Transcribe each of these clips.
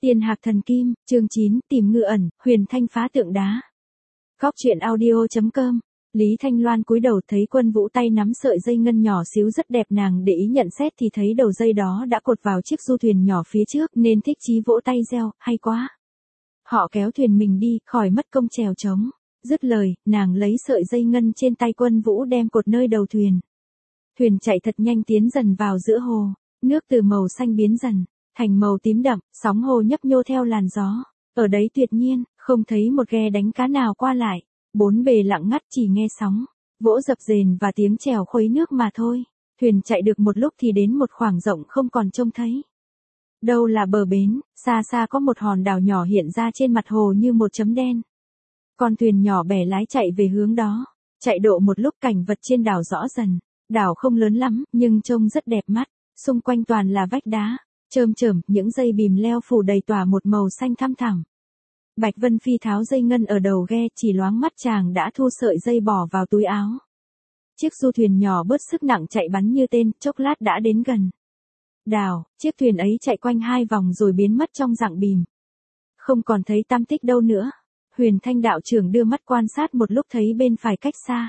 Tiên Hạc Thần Kim, chương 9, tìm ngư ẩn, Huyền Thanh phá tượng đá. Góc truyện audio.com. Lý Thanh Loan cúi đầu thấy Quân Vũ tay nắm sợi dây ngân nhỏ xíu rất đẹp, nàng để ý nhận xét thì thấy đầu dây đó đã cột vào chiếc du thuyền nhỏ phía trước nên thích chí vỗ tay reo, hay quá. Họ kéo thuyền mình đi, khỏi mất công chèo trống. Dứt lời, nàng lấy sợi dây ngân trên tay Quân Vũ đem cột nơi đầu thuyền. Thuyền chạy thật nhanh tiến dần vào giữa hồ, nước từ màu xanh biến dần thành màu tím đậm, sóng hồ nhấp nhô theo làn gió. Ở đấy tuyệt nhiên, không thấy một ghe đánh cá nào qua lại. Bốn bề lặng ngắt, chỉ nghe sóng vỗ dập dềnh và tiếng chèo khuấy nước mà thôi. Thuyền chạy được một lúc thì đến một khoảng rộng không còn trông thấy đâu là bờ bến, xa xa có một hòn đảo nhỏ hiện ra trên mặt hồ như một chấm đen. Con thuyền nhỏ bè lái chạy về hướng đó. Chạy độ một lúc cảnh vật trên đảo rõ dần. Đảo không lớn lắm, nhưng trông rất đẹp mắt. Xung quanh toàn là vách đá chơm chởm, những dây bìm leo phủ đầy tỏa một màu xanh thăm thẳm. Bạch Vân Phi tháo dây ngân ở đầu ghe, chỉ loáng mắt chàng đã thu sợi dây bỏ vào túi áo. Chiếc du thuyền nhỏ bớt sức nặng chạy bắn như tên, chốc lát đã đến gần đảo. Chiếc thuyền ấy chạy quanh 2 vòng rồi biến mất trong rặng bìm. Không còn thấy tăm tích đâu nữa. Huyền Thanh đạo trưởng đưa mắt quan sát một lúc thấy bên phải cách xa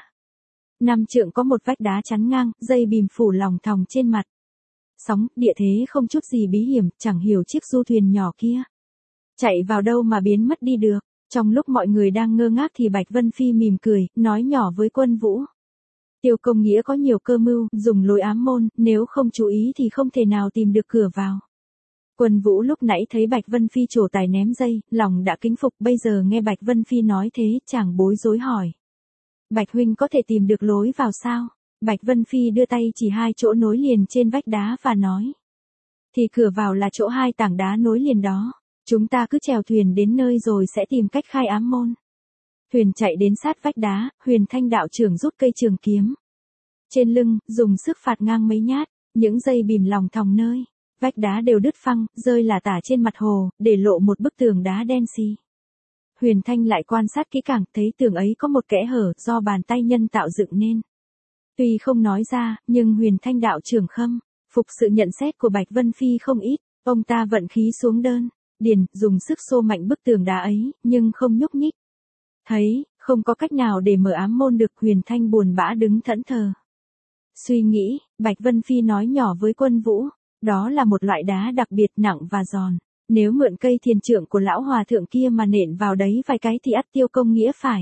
5 trượng có một vách đá chắn ngang, dây bìm phủ lòng thòng trên mặt sóng, địa thế không chút gì bí hiểm, chẳng hiểu chiếc du thuyền nhỏ kia chạy vào đâu mà biến mất đi được. Trong lúc mọi người đang ngơ ngác thì Bạch Vân Phi mỉm cười, nói nhỏ với Quân Vũ. Tiêu Công Nghĩa có nhiều cơ mưu, dùng lối ám môn, nếu không chú ý thì không thể nào tìm được cửa vào. Quân Vũ lúc nãy thấy Bạch Vân Phi trổ tài ném dây, lòng đã kính phục, bây giờ nghe Bạch Vân Phi nói thế, chàng bối rối hỏi. Bạch huynh có thể tìm được lối vào sao? Bạch Vân Phi đưa tay chỉ 2 chỗ nối liền trên vách đá và nói. Thì cửa vào là chỗ 2 tảng đá nối liền đó. Chúng ta cứ chèo thuyền đến nơi rồi sẽ tìm cách khai ám môn. Thuyền chạy đến sát vách đá, Huyền Thanh đạo trưởng rút cây trường kiếm trên lưng, dùng sức phạt ngang mấy nhát, những dây bìm lòng thòng nơi vách đá đều đứt phăng, rơi lả tả trên mặt hồ, để lộ một bức tường đá đen xì. Huyền Thanh lại quan sát kỹ càng, thấy tường ấy có một kẽ hở do bàn tay nhân tạo dựng nên. Tuy không nói ra, nhưng Huyền Thanh đạo trưởng khâm phục sự nhận xét của Bạch Vân Phi không ít. Ông ta vận khí xuống đơn điền, dùng sức xô mạnh bức tường đá ấy, nhưng không nhúc nhích. Thấy không có cách nào để mở ám môn được, Huyền Thanh buồn bã đứng thẫn thờ. Suy nghĩ, Bạch Vân Phi nói nhỏ với Quân Vũ, đó là một loại đá đặc biệt nặng và giòn. Nếu mượn cây thiền trượng của lão hòa thượng kia mà nện vào đấy vài cái thì ắt Tiêu Công Nghĩa phải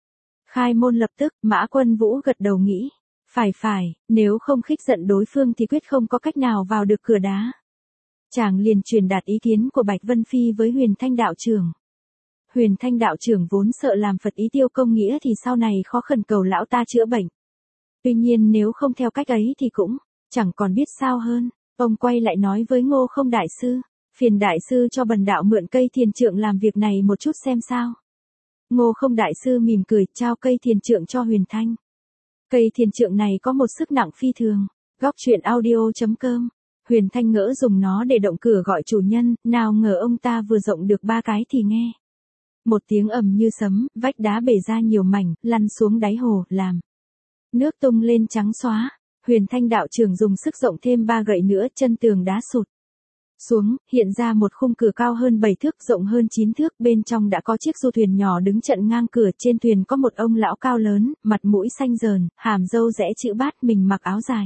khai môn lập tức. Mã Quân Vũ gật đầu nghĩ, phải, nếu không khích giận đối phương thì quyết không có cách nào vào được cửa đá. Chàng liền truyền đạt ý kiến của Bạch Vân Phi với Huyền Thanh đạo trưởng. Huyền Thanh đạo trưởng vốn sợ làm phật ý Tiêu Công Nghĩa thì sau này khó khẩn cầu lão ta chữa bệnh. Tuy nhiên nếu không theo cách ấy thì cũng chẳng còn biết sao hơn. Ông quay lại nói với Ngô Không đại sư, phiền đại sư cho bần đạo mượn cây thiền trượng làm việc này một chút xem sao. Ngô Không đại sư mỉm cười, trao cây thiền trượng cho Huyền Thanh. Cây thiền trượng này có một sức nặng phi thường. Góc truyện audio.com. Huyền Thanh ngỡ dùng nó để động cửa gọi chủ nhân, nào ngờ ông ta vừa rộng được 3 cái thì nghe một tiếng ầm như sấm, vách đá bể ra nhiều mảnh, lăn xuống đáy hồ, làm nước tung lên trắng xóa. Huyền Thanh đạo trưởng dùng sức rộng thêm 3 gậy nữa, chân tường đá sụt xuống, hiện ra một khung cửa cao hơn 7 thước, rộng hơn 9 thước, bên trong đã có chiếc du thuyền nhỏ đứng chặn ngang cửa. Trên thuyền có một ông lão cao lớn, mặt mũi xanh dờn, hàm râu rẽ chữ bát, mình mặc áo dài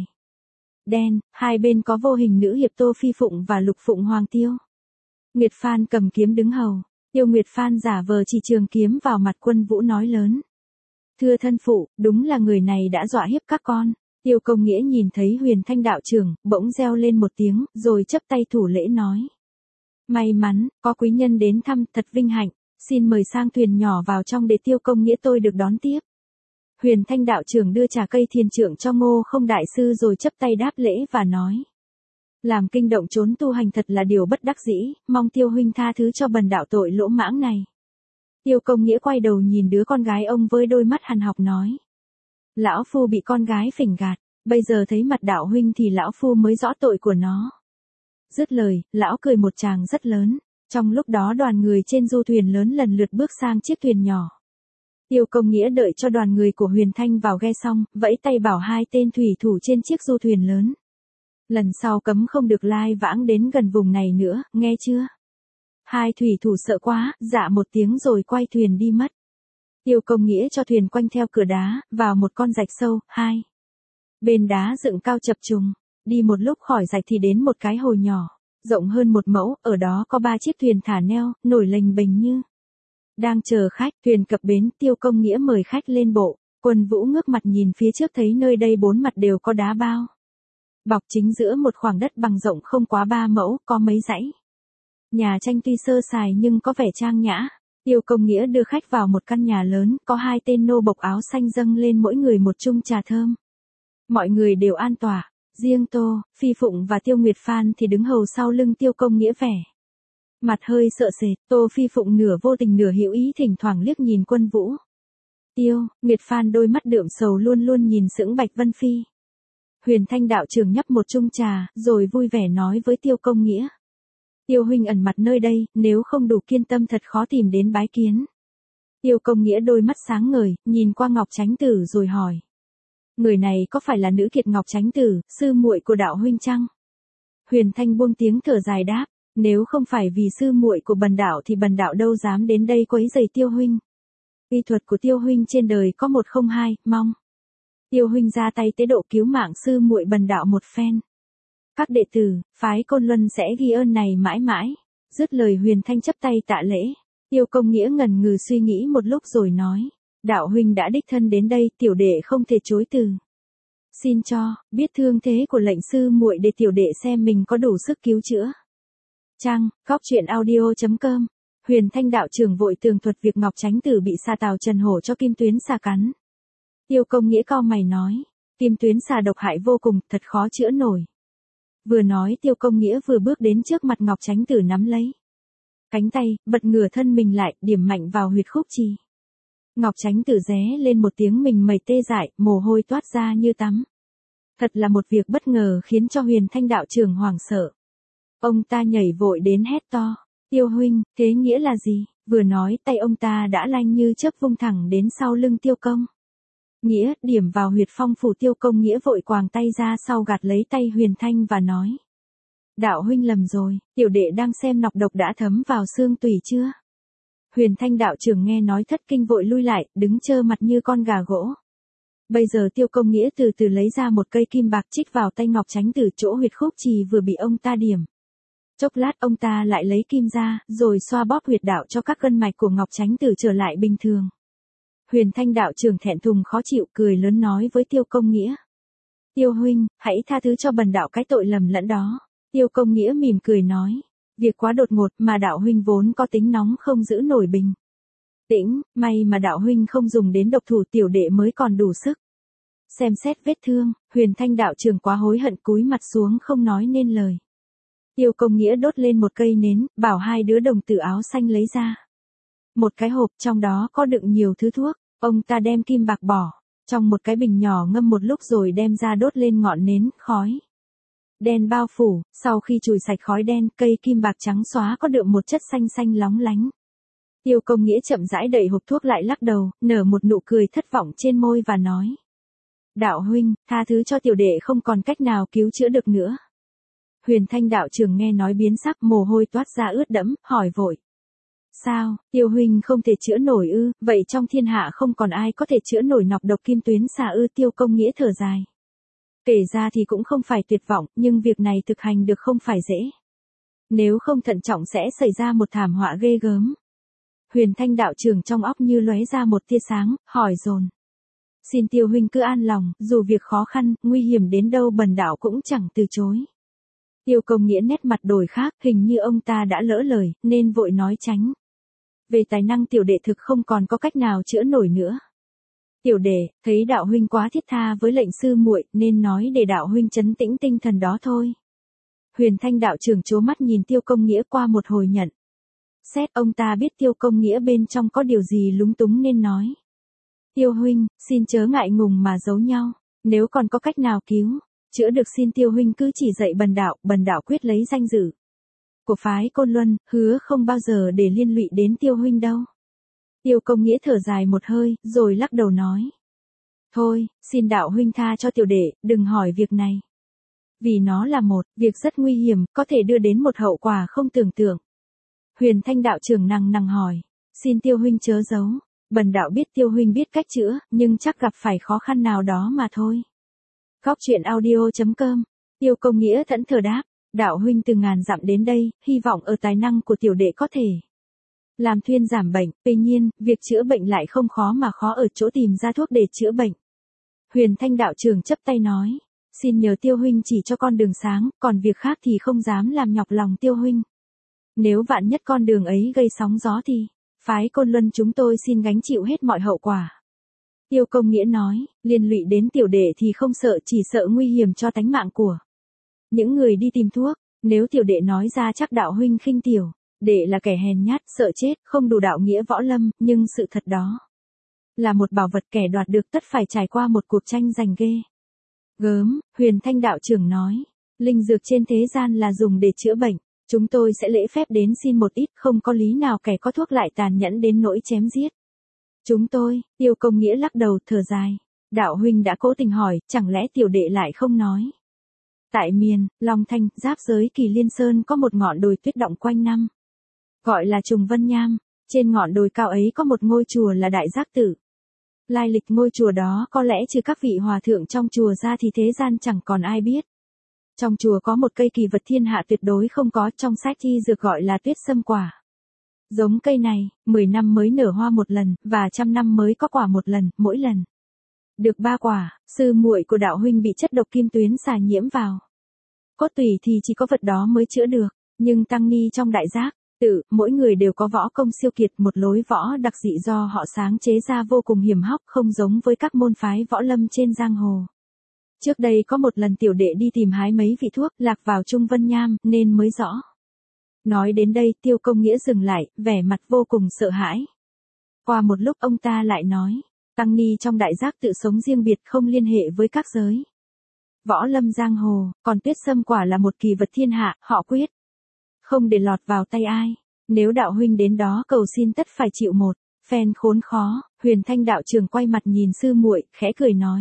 đen, hai bên có vô hình nữ hiệp Tô Phi Phụng và Lục Phụng Hoàng Tiêu. Nguyệt Phan cầm kiếm đứng hầu. Tiêu Nguyệt Phan giả vờ chỉ trường kiếm vào mặt Quân Vũ nói lớn. Thưa thân phụ, đúng là người này đã dọa hiếp các con. Tiêu Công Nghĩa nhìn thấy Huyền Thanh đạo trưởng, bỗng reo lên một tiếng, rồi chắp tay thủ lễ nói. May mắn, có quý nhân đến thăm, thật vinh hạnh, xin mời sang thuyền nhỏ vào trong để Tiêu Công Nghĩa tôi được đón tiếp. Huyền Thanh đạo trưởng đưa trà cây thiền trượng cho Ngô Không đại sư rồi chắp tay đáp lễ và nói. Làm kinh động trốn tu hành thật là điều bất đắc dĩ, mong Tiêu huynh tha thứ cho bần đạo tội lỗ mãng này. Tiêu Công Nghĩa quay đầu nhìn đứa con gái ông với đôi mắt hằn học nói. Lão phu bị con gái phỉnh gạt, bây giờ thấy mặt đạo huynh thì lão phu mới rõ tội của nó. Dứt lời, lão cười một tràng rất lớn. Trong lúc đó đoàn người trên du thuyền lớn lần lượt bước sang chiếc thuyền nhỏ. Tiêu Công Nghĩa đợi cho đoàn người của Huyền Thanh vào ghe xong, vẫy tay bảo 2 tên thủy thủ trên chiếc du thuyền lớn. Lần sau cấm không được lai vãng đến gần vùng này nữa, nghe chưa? Hai thủy thủ sợ quá, dạ một tiếng rồi quay thuyền đi mất. Tiêu Công Nghĩa cho thuyền quanh theo cửa đá, vào một con rạch sâu, hai bên đá dựng cao chập trùng. Đi một lúc khỏi rạch thì đến một cái hồ nhỏ, rộng hơn 1 mẫu, ở đó có 3 chiếc thuyền thả neo, nổi lềnh bềnh như đang chờ khách. Thuyền cập bến, Tiêu Công Nghĩa mời khách lên bộ. Quân Vũ ngước mặt nhìn phía trước thấy nơi đây 4 mặt đều có đá bao bọc, chính giữa một khoảng đất bằng rộng không quá 3 mẫu, có mấy dãy nhà tranh tuy sơ sài nhưng có vẻ trang nhã. Tiêu Công Nghĩa đưa khách vào một căn nhà lớn, có 2 tên nô bộc áo xanh dâng lên mỗi người một chung trà thơm. Mọi người đều an tọa, riêng Tô Phi Phụng và Tiêu Nguyệt Phan thì đứng hầu sau lưng Tiêu Công Nghĩa vẻ mặt hơi sợ sệt. Tô Phi Phụng nửa vô tình nửa hữu ý thỉnh thoảng liếc nhìn Quân Vũ. Tiêu Nguyệt Phan đôi mắt đượm sầu luôn luôn nhìn sững Bạch Vân Phi. Huyền Thanh đạo trưởng nhấp một chung trà, rồi vui vẻ nói với Tiêu Công Nghĩa. Tiêu huynh ẩn mặt nơi đây, nếu không đủ kiên tâm thật khó tìm đến bái kiến. Tiêu Công Nghĩa đôi mắt sáng ngời, nhìn qua Ngọc Chánh Tử rồi hỏi. Người này có phải là nữ kiệt Ngọc Chánh Tử, sư muội của đạo huynh chăng? Huyền Thanh buông tiếng thở dài đáp, nếu không phải vì sư muội của bần đạo thì bần đạo đâu dám đến đây quấy rầy Tiêu huynh. Y thuật của Tiêu huynh trên đời có 102, mong Tiêu huynh ra tay tế độ cứu mạng sư muội bần đạo một phen. Các đệ tử, phái Côn Luân sẽ ghi ơn này mãi mãi. Dứt lời Huyền Thanh chắp tay tạ lễ. Tiêu Công Nghĩa ngần ngừ suy nghĩ một lúc rồi nói. Đạo huynh đã đích thân đến đây, tiểu đệ không thể chối từ. Xin cho, biết thương thế của lệnh sư muội để tiểu đệ xem mình có đủ sức cứu chữa. Trang, Góc Truyện Audio.com. Huyền Thanh đạo trưởng vội tường thuật việc Ngọc Chánh Tử bị sa tào Trần Hổ cho kim tuyến xà cắn. Tiêu Công Nghĩa cau mày nói. Kim tuyến xà độc hại vô cùng, thật khó chữa nổi. Vừa nói Tiêu Công Nghĩa vừa bước đến trước mặt Ngọc Chánh Tử nắm lấy cánh tay, bật ngửa thân mình lại, điểm mạnh vào huyệt khúc chi. Ngọc Chánh Tử ré lên một tiếng mình mẩy tê dại, mồ hôi toát ra như tắm. Thật là một việc bất ngờ khiến cho Huyền Thanh đạo trưởng hoảng sợ. Ông ta nhảy vội đến hét to. Tiêu huynh, thế nghĩa là gì? Vừa nói tay ông ta đã lanh như chớp vung thẳng đến sau lưng Tiêu Công Nghĩa, điểm vào huyệt phong phủ. Tiêu Công Nghĩa vội quàng tay ra sau gạt lấy tay Huyền Thanh và nói. Đạo huynh lầm rồi, tiểu đệ đang xem nọc độc đã thấm vào xương tủy chưa? Huyền Thanh đạo trưởng nghe nói thất kinh vội lui lại, đứng trơ mặt như con gà gỗ. Bây giờ Tiêu Công Nghĩa từ từ lấy ra một cây kim bạc chích vào tay Ngọc Chánh Tử chỗ huyệt khúc trì vừa bị ông ta điểm. Chốc lát ông ta lại lấy kim ra, rồi xoa bóp huyệt đạo cho các gân mạch của Ngọc Chánh Tử trở lại bình thường. Huyền Thanh đạo trưởng thẹn thùng khó chịu cười lớn nói với Tiêu Công Nghĩa. Tiêu huynh, hãy tha thứ cho bần đạo cái tội lầm lẫn đó. Tiêu Công Nghĩa mỉm cười nói. Việc quá đột ngột mà đạo huynh vốn có tính nóng không giữ nổi bình tĩnh, may mà đạo huynh không dùng đến độc thủ, tiểu đệ mới còn đủ sức. Xem xét vết thương, Huyền Thanh đạo trưởng quá hối hận cúi mặt xuống không nói nên lời. Tiêu Công Nghĩa đốt lên một cây nến, bảo 2 đứa đồng tử áo xanh lấy ra một cái hộp, trong đó có đựng nhiều thứ thuốc. Ông ta đem kim bạc bỏ trong một cái bình nhỏ ngâm một lúc rồi đem ra đốt lên ngọn nến, khói đen bao phủ. Sau khi chùi sạch khói đen, cây kim bạc trắng xóa có đượm một chất xanh xanh lóng lánh. Tiêu Công Nghĩa chậm rãi đẩy hộp thuốc lại, lắc đầu, nở một nụ cười thất vọng trên môi và nói. Đạo huynh, tha thứ cho tiểu đệ không còn cách nào cứu chữa được nữa. Huyền Thanh đạo trưởng nghe nói biến sắc, mồ hôi toát ra ướt đẫm, hỏi vội. Sao, Tiêu huynh không thể chữa nổi ư? Vậy trong thiên hạ không còn ai có thể chữa nổi nọc độc kim tuyến xà ư? Tiêu Công Nghĩa thở dài. Kể ra thì cũng không phải tuyệt vọng, nhưng việc này thực hành được không phải dễ. Nếu không thận trọng sẽ xảy ra một thảm họa ghê gớm. Huyền Thanh đạo trưởng trong óc như lóe ra một tia sáng, hỏi dồn. Xin Tiêu huynh cứ an lòng, dù việc khó khăn, nguy hiểm đến đâu bần đạo cũng chẳng từ chối. Tiêu Công Nghĩa nét mặt đổi khác, hình như ông ta đã lỡ lời, nên vội nói tránh. Về tài năng tiểu đệ thực không còn có cách nào chữa nổi nữa. Tiểu đệ, thấy đạo huynh quá thiết tha với lệnh sư muội, nên nói để đạo huynh trấn tĩnh tinh thần đó thôi. Huyền Thanh đạo trưởng trố mắt nhìn Tiêu Công Nghĩa qua một hồi nhận xét, ông ta biết Tiêu Công Nghĩa bên trong có điều gì lúng túng nên nói. Tiêu huynh, xin chớ ngại ngùng mà giấu nhau, nếu còn có cách nào cứu chữa được xin Tiêu huynh cứ chỉ dạy bần đạo quyết lấy danh dự của phái Côn Luân, hứa không bao giờ để liên lụy đến Tiêu huynh đâu. Tiêu Công Nghĩa thở dài một hơi, rồi lắc đầu nói. Thôi, xin đạo huynh tha cho tiểu đệ, đừng hỏi việc này. Vì nó là một việc rất nguy hiểm, có thể đưa đến một hậu quả không tưởng tượng. Huyền Thanh đạo trưởng nằng nằng hỏi. Xin Tiêu huynh chớ giấu. Bần đạo biết Tiêu huynh biết cách chữa, nhưng chắc gặp phải khó khăn nào đó mà thôi. Góc truyện audio.com. Tiêu Công Nghĩa thẫn thờ đáp. Đạo huynh từ ngàn dặm đến đây, hy vọng ở tài năng của tiểu đệ có thể làm thuyên giảm bệnh, tuy nhiên, việc chữa bệnh lại không khó mà khó ở chỗ tìm ra thuốc để chữa bệnh. Huyền Thanh đạo trưởng chắp tay nói, xin nhờ Tiêu huynh chỉ cho con đường sáng, còn việc khác thì không dám làm nhọc lòng Tiêu huynh. Nếu vạn nhất con đường ấy gây sóng gió thì, phái Côn Luân chúng tôi xin gánh chịu hết mọi hậu quả. Tiêu Công Nghĩa nói, liên lụy đến tiểu đệ thì không sợ, chỉ sợ nguy hiểm cho tánh mạng của những người đi tìm thuốc. Nếu tiểu đệ nói ra chắc đạo huynh khinh tiểu, đệ là kẻ hèn nhát, sợ chết, không đủ đạo nghĩa võ lâm, nhưng sự thật đó là một bảo vật kẻ đoạt được tất phải trải qua một cuộc tranh giành ghê gớm. Huyền Thanh đạo trưởng nói, linh dược trên thế gian là dùng để chữa bệnh, chúng tôi sẽ lễ phép đến xin một ít, không có lý nào kẻ có thuốc lại tàn nhẫn đến nỗi chém giết chúng tôi. Tiêu Công Nghĩa lắc đầu thở dài, đạo huynh đã cố tình hỏi, chẳng lẽ tiểu đệ lại không nói. Tại miền Long Thanh, giáp giới Kỳ Liên Sơn có một ngọn đồi tuyết động quanh năm, gọi là Trùng Vân Nham. Trên ngọn đồi cao ấy có một ngôi chùa là Đại Giác Tự. Lai lịch ngôi chùa đó có lẽ trừ các vị hòa thượng trong chùa ra thì thế gian chẳng còn ai biết. Trong chùa có một cây kỳ vật thiên hạ tuyệt đối không có, trong sách y dược gọi là tuyết sâm quả. Giống cây này, 10 năm mới nở hoa một lần, và 100 năm mới có quả một lần, mỗi lần được 3 quả. Sư muội của đạo huynh bị chất độc kim tuyến xà nhiễm vào cốt tủy thì chỉ có vật đó mới chữa được, nhưng tăng ni trong Đại Giác Tự, mỗi người đều có võ công siêu kiệt, một lối võ đặc dị do họ sáng chế ra vô cùng hiểm hóc, không giống với các môn phái võ lâm trên giang hồ. Trước đây có một lần tiểu đệ đi tìm hái mấy vị thuốc, lạc vào Trung Vân Nham, nên mới rõ. Nói đến đây, Tiêu Công Nghĩa dừng lại, vẻ mặt vô cùng sợ hãi. Qua một lúc ông ta lại nói, tăng ni trong Đại Giác Tự sống riêng biệt, không liên hệ với các giới võ lâm giang hồ, còn tuyết sâm quả là một kỳ vật thiên hạ, họ quyết không để lọt vào tay ai. Nếu đạo huynh đến đó cầu xin tất phải chịu một phen khốn khó. Huyền Thanh đạo trưởng quay mặt nhìn sư muội, khẽ cười nói,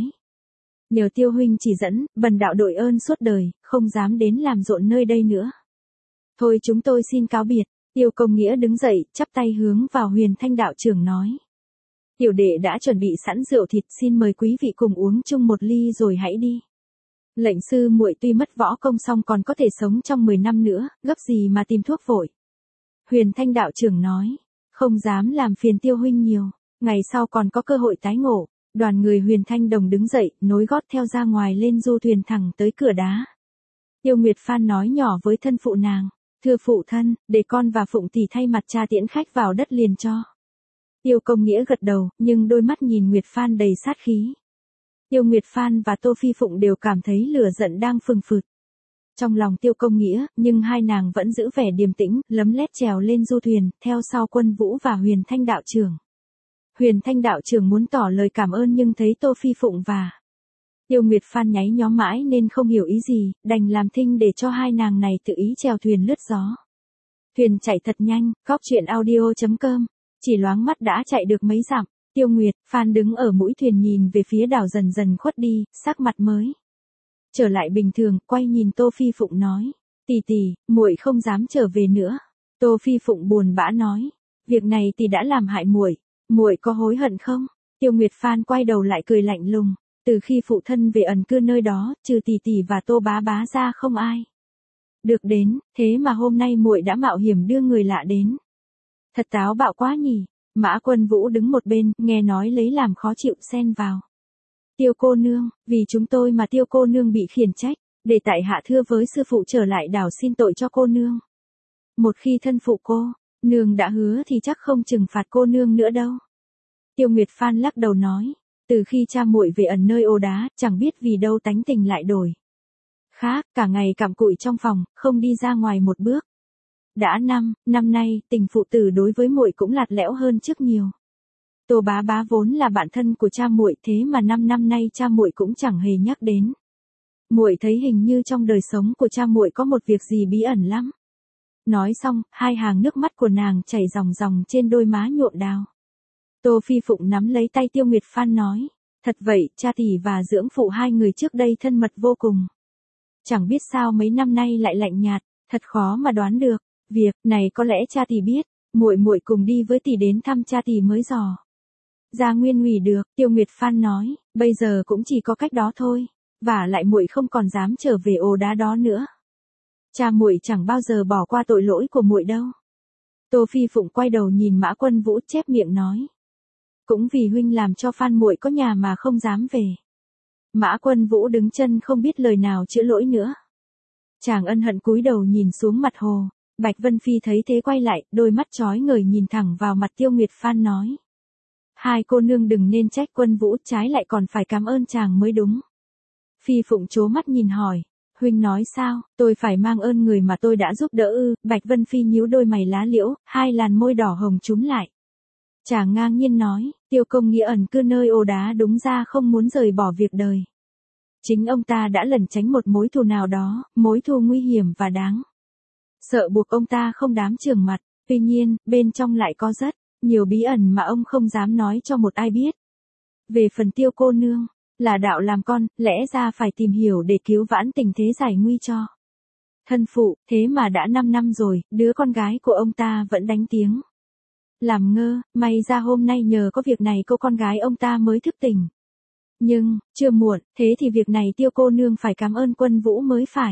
nhờ Tiêu huynh chỉ dẫn, bần đạo đội ơn suốt đời, không dám đến làm rộn nơi đây nữa. Thôi chúng tôi xin cáo biệt. Tiêu Công Nghĩa đứng dậy, chắp tay hướng vào Huyền Thanh đạo trưởng nói, tiểu đệ đã chuẩn bị sẵn rượu thịt, xin mời quý vị cùng uống chung một ly rồi hãy đi. Lệnh sư muội tuy mất võ công song còn có thể sống trong 10 năm nữa, gấp gì mà tìm thuốc vội. Huyền Thanh đạo trưởng nói, không dám làm phiền Tiêu huynh nhiều, ngày sau còn có cơ hội tái ngộ. Đoàn người Huyền Thanh đồng đứng dậy, nối gót theo ra ngoài lên du thuyền thẳng tới cửa đá. Tiêu Nguyệt Phan nói nhỏ với thân phụ nàng, thưa phụ thân, để con và Phụng tỷ thay mặt cha tiễn khách vào đất liền cho. Tiêu Công Nghĩa gật đầu, nhưng đôi mắt nhìn Nguyệt Phan đầy sát khí. Tiêu Nguyệt Phan và Tô Phi Phụng đều cảm thấy lửa giận đang phừng phừng trong lòng Tiêu Công Nghĩa, nhưng hai nàng vẫn giữ vẻ điềm tĩnh, lấm lét trèo lên du thuyền, theo sau Quân Vũ và Huyền Thanh đạo trưởng. Huyền Thanh đạo trưởng muốn tỏ lời cảm ơn nhưng thấy Tô Phi Phụng và Tiêu Nguyệt Phan nháy nhóm mãi nên không hiểu ý gì, đành làm thinh để cho hai nàng này tự ý chèo thuyền lướt gió. Thuyền chạy thật nhanh, góc truyện audio.com, chỉ loáng mắt đã chạy được mấy dặm. Tiêu Nguyệt Phan đứng ở mũi thuyền nhìn về phía đảo dần dần khuất đi, sắc mặt mới trở lại bình thường, quay nhìn Tô Phi Phụng nói, tỷ tỷ, muội không dám trở về nữa. Tô Phi Phụng buồn bã nói, việc này tỷ đã làm hại muội, muội có hối hận không? Tiêu Nguyệt Phan quay đầu lại cười lạnh lùng, từ khi phụ thân về ẩn cư nơi đó, trừ tỷ tỷ và Tô bá bá ra không ai được đến, thế mà hôm nay muội đã mạo hiểm đưa người lạ đến. Thật táo bạo quá nhỉ. Mã Quân Vũ đứng một bên, nghe nói lấy làm khó chịu xen vào. Tiêu cô nương, vì chúng tôi mà Tiêu cô nương bị khiển trách, để tại hạ thưa với sư phụ trở lại đảo xin tội cho cô nương. Một khi thân phụ cô nương đã hứa thì chắc không trừng phạt cô nương nữa đâu. Tiêu Nguyệt Phan lắc đầu nói, từ khi cha muội về ẩn nơi ô đá, chẳng biết vì đâu tánh tình lại đổi khác, cả ngày cặm cụi trong phòng, không đi ra ngoài một bước. Đã năm nay, tình phụ tử đối với muội cũng lạt lẽo hơn trước nhiều. Tô bá bá vốn là bạn thân của cha muội, thế mà 5 năm nay cha muội cũng chẳng hề nhắc đến. Muội thấy hình như trong đời sống của cha muội có một việc gì bí ẩn lắm. Nói xong, hai hàng nước mắt của nàng chảy ròng ròng trên đôi má nhuộm đào. Tô Phi Phụng nắm lấy tay Tiêu Nguyệt Phan nói, thật vậy, cha tỷ và dưỡng phụ hai người trước đây thân mật vô cùng. Chẳng biết sao mấy năm nay lại lạnh nhạt, thật khó mà đoán được. Việc này có lẽ cha tỷ biết, muội muội cùng đi với tỷ đến thăm cha tỷ mới dò. Ra Nguyên ủy được, Tiêu Nguyệt Phan nói, bây giờ cũng chỉ có cách đó thôi, và lại muội không còn dám trở về ồ đá đó nữa. Cha muội chẳng bao giờ bỏ qua tội lỗi của muội đâu. Tô Phi Phụng quay đầu nhìn Mã Quân Vũ chép miệng nói. Cũng vì huynh làm cho Phan muội có nhà mà không dám về. Mã Quân Vũ đứng chân không biết lời nào chữa lỗi nữa. Chàng ân hận cúi đầu nhìn xuống mặt hồ. Bạch Vân Phi thấy thế quay lại, đôi mắt chói ngời nhìn thẳng vào mặt Tiêu Nguyệt Phan nói. Hai cô nương đừng nên trách Quân Vũ, trái lại còn phải cảm ơn chàng mới đúng. Phi Phụng trố mắt nhìn hỏi. Huynh nói sao, tôi phải mang ơn người mà tôi đã giúp đỡ ư? Bạch Vân Phi nhíu đôi mày lá liễu, hai làn môi đỏ hồng chúm lại. Chàng ngang nhiên nói, Tiêu công nghĩa ẩn cư nơi ồ đá đúng ra không muốn rời bỏ việc đời. Chính ông ta đã lẩn tránh một mối thù nào đó, mối thù nguy hiểm và đáng sợ buộc ông ta không dám trường mặt, tuy nhiên, bên trong lại có rất nhiều bí ẩn mà ông không dám nói cho một ai biết. Về phần Tiêu cô nương, là đạo làm con, lẽ ra phải tìm hiểu để cứu vãn tình thế giải nguy cho thân phụ, thế mà đã 5 năm rồi, đứa con gái của ông ta vẫn đánh tiếng làm ngơ, may ra hôm nay nhờ có việc này cô con gái ông ta mới thức tỉnh. Nhưng, chưa muộn, thế thì việc này Tiêu cô nương phải cảm ơn Quân Vũ mới phải.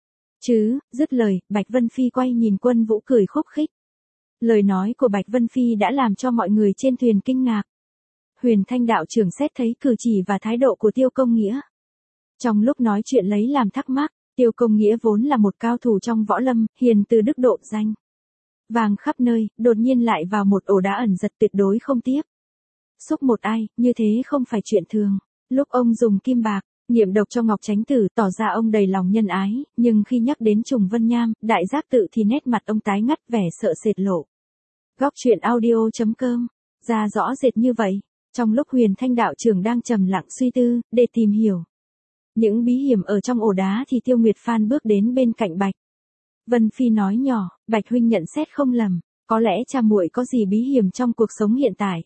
Chứ, dứt lời, Bạch Vân Phi quay nhìn Quân Vũ cười khúc khích. Lời nói của Bạch Vân Phi đã làm cho mọi người trên thuyền kinh ngạc. Huyền Thanh đạo trưởng xét thấy cử chỉ và thái độ của Tiêu công nghĩa. Trong lúc nói chuyện lấy làm thắc mắc, Tiêu công nghĩa vốn là một cao thủ trong võ lâm, hiền từ đức độ danh vàng khắp nơi, đột nhiên lại vào một ổ đá ẩn giật tuyệt đối không tiếp xúc một ai, như thế không phải chuyện thường. Lúc ông dùng kim bạc nghiệm độc cho Ngọc Chánh Tử, tỏ ra ông đầy lòng nhân ái, nhưng khi nhắc đến Trùng Vân Nham, Đại Giác Tự thì nét mặt ông tái ngắt, vẻ sợ sệt lộ. Góc truyện audio.com ra rõ rệt như vậy. Trong lúc Huyền Thanh đạo trưởng đang trầm lặng suy tư, để tìm hiểu những bí hiểm ở trong ổ đá thì Tiêu Nguyệt Phan bước đến bên cạnh Bạch Vân Phi nói nhỏ, Bạch huynh nhận xét không lầm, có lẽ cha muội có gì bí hiểm trong cuộc sống hiện tại.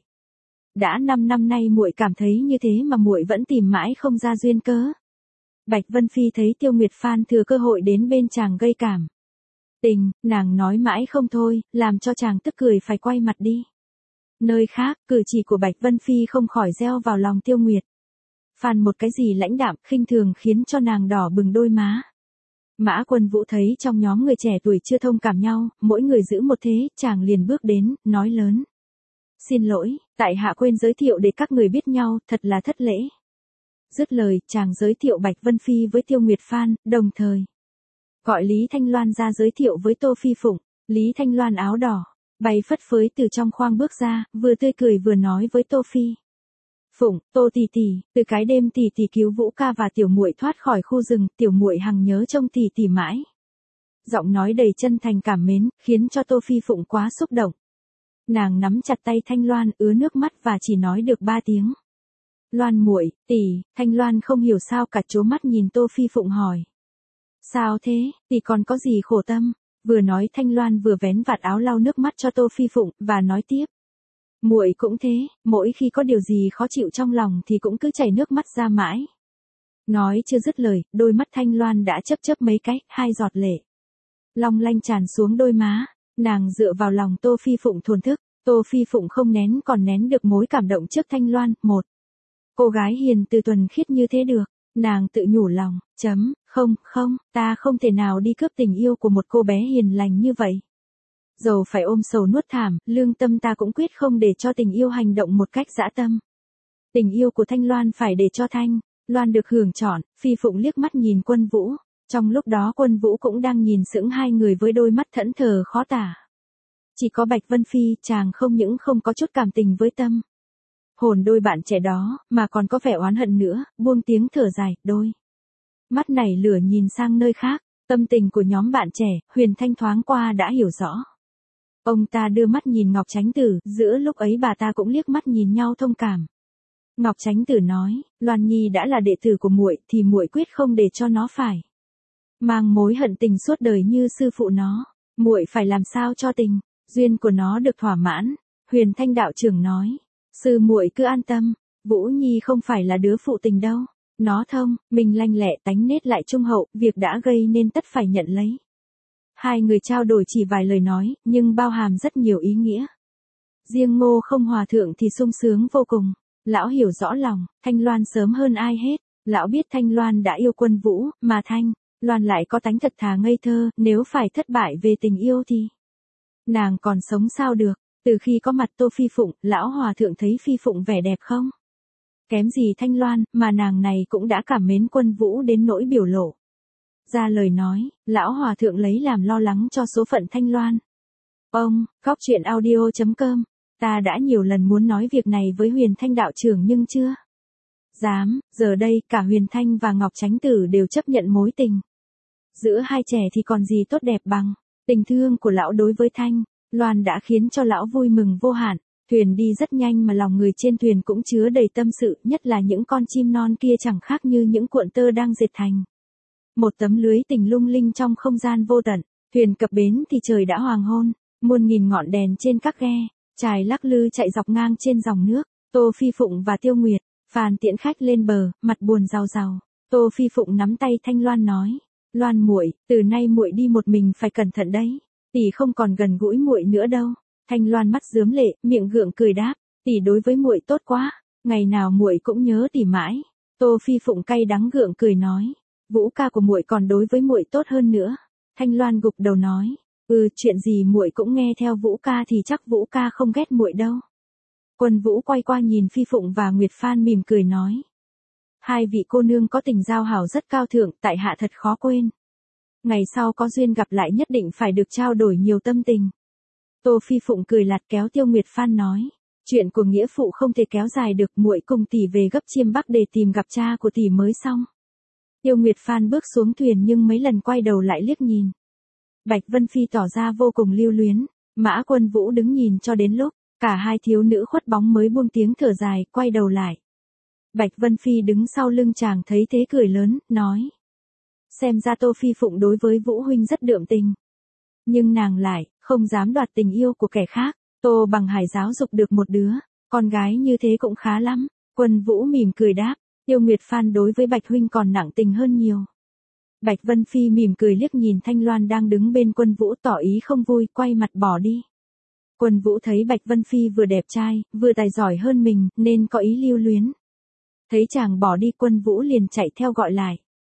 Đã 5 năm nay muội cảm thấy như thế mà muội vẫn tìm mãi không ra duyên cớ. Bạch Vân Phi thấy Tiêu Nguyệt Phan thừa cơ hội đến bên chàng gây cảm tình, nàng nói mãi không thôi, làm cho chàng tức cười phải quay mặt đi. Nơi khác, cử chỉ của Bạch Vân Phi không khỏi gieo vào lòng Tiêu Nguyệt Phan một cái gì lãnh đạm, khinh thường khiến cho nàng đỏ bừng đôi má. Mã Quân Vũ thấy trong nhóm người trẻ tuổi chưa thông cảm nhau, mỗi người giữ một thế, chàng liền bước đến, nói lớn. Xin lỗi, tại hạ quên giới thiệu để các người biết nhau, thật là thất lễ. Dứt lời, chàng giới thiệu Bạch Vân Phi với Tiêu Nguyệt Phan, đồng thời gọi Lý Thanh Loan ra giới thiệu với Tô Phi Phụng. Lý Thanh Loan áo đỏ, bay phất phới từ trong khoang bước ra, vừa tươi cười vừa nói với Tô Phi Phụng, Tô tỷ tỷ, từ cái đêm tỷ tỷ cứu Vũ ca và tiểu muội thoát khỏi khu rừng, tiểu muội hằng nhớ trông tỷ tỷ mãi. Giọng nói đầy chân thành cảm mến, khiến cho Tô Phi Phụng quá xúc động. Nàng nắm chặt tay Thanh Loan, ứa nước mắt và chỉ nói được 3 tiếng. Loan muội, tỷ. Thanh Loan không hiểu sao cả, trố mắt nhìn Tô Phi Phụng hỏi. Sao thế, tỷ còn có gì khổ tâm? Vừa nói Thanh Loan vừa vén vạt áo lau nước mắt cho Tô Phi Phụng, và nói tiếp. Muội cũng thế, mỗi khi có điều gì khó chịu trong lòng thì cũng cứ chảy nước mắt ra mãi. Nói chưa dứt lời, đôi mắt Thanh Loan đã chớp mấy cái, 2 giọt lệ long lanh tràn xuống đôi má. Nàng dựa vào lòng Tô Phi Phụng thổn thức. Tô Phi Phụng không nén còn nén được mối cảm động trước Thanh Loan. Một cô gái hiền từ thuần khiết như thế được. Nàng tự nhủ lòng, không, ta không thể nào đi cướp tình yêu của một cô bé hiền lành như vậy. Dầu phải ôm sầu nuốt thảm, lương tâm ta cũng quyết không để cho tình yêu hành động một cách dã tâm. Tình yêu của Thanh Loan phải để cho Thanh Loan được hưởng trọn. Phi Phụng liếc mắt nhìn Quân Vũ. Trong lúc đó Quân Vũ cũng đang nhìn sững hai người với đôi mắt thẫn thờ khó tả. Chỉ có Bạch Vân Phi, chàng không những không có chút cảm tình với tâm hồn đôi bạn trẻ đó, mà còn có vẻ oán hận nữa, buông tiếng thở dài, đôi mắt nảy lửa nhìn sang nơi khác. Tâm tình của nhóm bạn trẻ, Huyền Thanh thoáng qua đã hiểu rõ. Ông ta đưa mắt nhìn Ngọc Chánh Tử, giữa lúc ấy bà ta cũng liếc mắt nhìn nhau thông cảm. Ngọc Chánh Tử nói, Loan Nhi đã là đệ tử của muội thì muội quyết không để cho nó phải mang mối hận tình suốt đời như sư phụ nó. Muội phải làm sao cho tình duyên của nó được thỏa mãn. Huyền Thanh đạo trưởng nói, sư muội cứ an tâm, Vũ Nhi không phải là đứa phụ tình đâu. Nó thông, minh lanh lẹ, tánh nết lại trung hậu, việc đã gây nên tất phải nhận lấy. Hai người trao đổi chỉ vài lời nói, nhưng bao hàm rất nhiều ý nghĩa. Riêng Ngô Không Hòa thượng thì sung sướng vô cùng. Lão hiểu rõ lòng, Thanh Loan sớm hơn ai hết. Lão biết Thanh Loan đã yêu Quân Vũ, mà Thanh Loan lại có tánh thật thà ngây thơ, nếu phải thất bại về tình yêu thì nàng còn sống sao được. Từ khi có mặt Tô Phi Phụng, lão hòa thượng thấy Phi Phụng vẻ đẹp không kém gì Thanh Loan, mà nàng này cũng đã cảm mến Quân Vũ đến nỗi biểu lộ ra lời nói. Lão hòa thượng lấy làm lo lắng cho số phận Thanh Loan. Ông, Góc Truyện Audio.com. Ta đã nhiều lần muốn nói việc này với Huyền Thanh đạo trưởng nhưng chưa dám. Giờ đây cả Huyền Thanh và Ngọc Chánh Tử đều chấp nhận mối tình giữa hai trẻ thì còn gì tốt đẹp bằng. Tình thương của lão đối với Thanh Loan đã khiến cho lão vui mừng vô hạn. Thuyền đi rất nhanh mà lòng người trên thuyền cũng chứa đầy tâm sự, nhất là những con chim non kia chẳng khác như những cuộn tơ đang dệt thành một tấm lưới tình lung linh trong không gian vô tận. Thuyền cập bến thì trời đã hoàng hôn, muôn nghìn ngọn đèn trên các ghe chài lắc lư chạy dọc ngang trên dòng nước. Tô Phi Phụng và Tiêu Nguyệt phàn tiễn khách lên bờ, mặt buồn rào rào. Tô Phi Phụng nắm tay Thanh Loan nói: "Loan muội, từ nay muội đi một mình phải cẩn thận đấy. Tỷ không còn gần gũi muội nữa đâu." Thanh Loan mắt rướm lệ, miệng gượng cười đáp: "Tỷ đối với muội tốt quá, ngày nào muội cũng nhớ tỷ mãi." Tô Phi Phụng cay đắng gượng cười nói: "Vũ ca của muội còn đối với muội tốt hơn nữa." Thanh Loan gục đầu nói: Chuyện gì muội cũng nghe theo Vũ ca thì chắc Vũ ca không ghét muội đâu." Quân Vũ quay qua nhìn Phi Phụng và Nguyệt Phan mỉm cười nói: "Hai vị cô nương có tình giao hảo rất cao thượng, tại hạ thật khó quên. Ngày sau có duyên gặp lại nhất định phải được trao đổi nhiều tâm tình." Tô Phi Phụng cười lạt kéo Tiêu Nguyệt Phan nói: "Chuyện của nghĩa phụ không thể kéo dài được, muội cùng tỷ về gấp Chiêm Bắc để tìm gặp cha của tỷ mới xong." Tiêu Nguyệt Phan bước xuống thuyền nhưng mấy lần quay đầu lại liếc nhìn. Bạch Vân Phi tỏ ra vô cùng lưu luyến. Mã Quân Vũ đứng nhìn cho đến lúc cả hai thiếu nữ khuất bóng mới buông tiếng thở dài, quay đầu lại. Bạch Vân Phi đứng sau lưng chàng thấy thế cười lớn, nói: "Xem ra Tô Phi Phụng đối với Vũ huynh rất đượm tình. Nhưng nàng lại không dám đoạt tình yêu của kẻ khác. Tô Bằng Hải giáo dục được một đứa con gái như thế cũng khá lắm." Quân Vũ mỉm cười đáp: "Tiêu Nguyệt Phan đối với Bạch huynh còn nặng tình hơn nhiều." Bạch Vân Phi mỉm cười liếc nhìn Thanh Loan đang đứng bên Quân Vũ tỏ ý không vui, quay mặt bỏ đi. Quân Vũ thấy Bạch Vân Phi vừa đẹp trai, vừa tài giỏi hơn mình, nên có ý lưu luyến. Thấy chàng bỏ đi, Quân Vũ liền chạy theo gọi lại: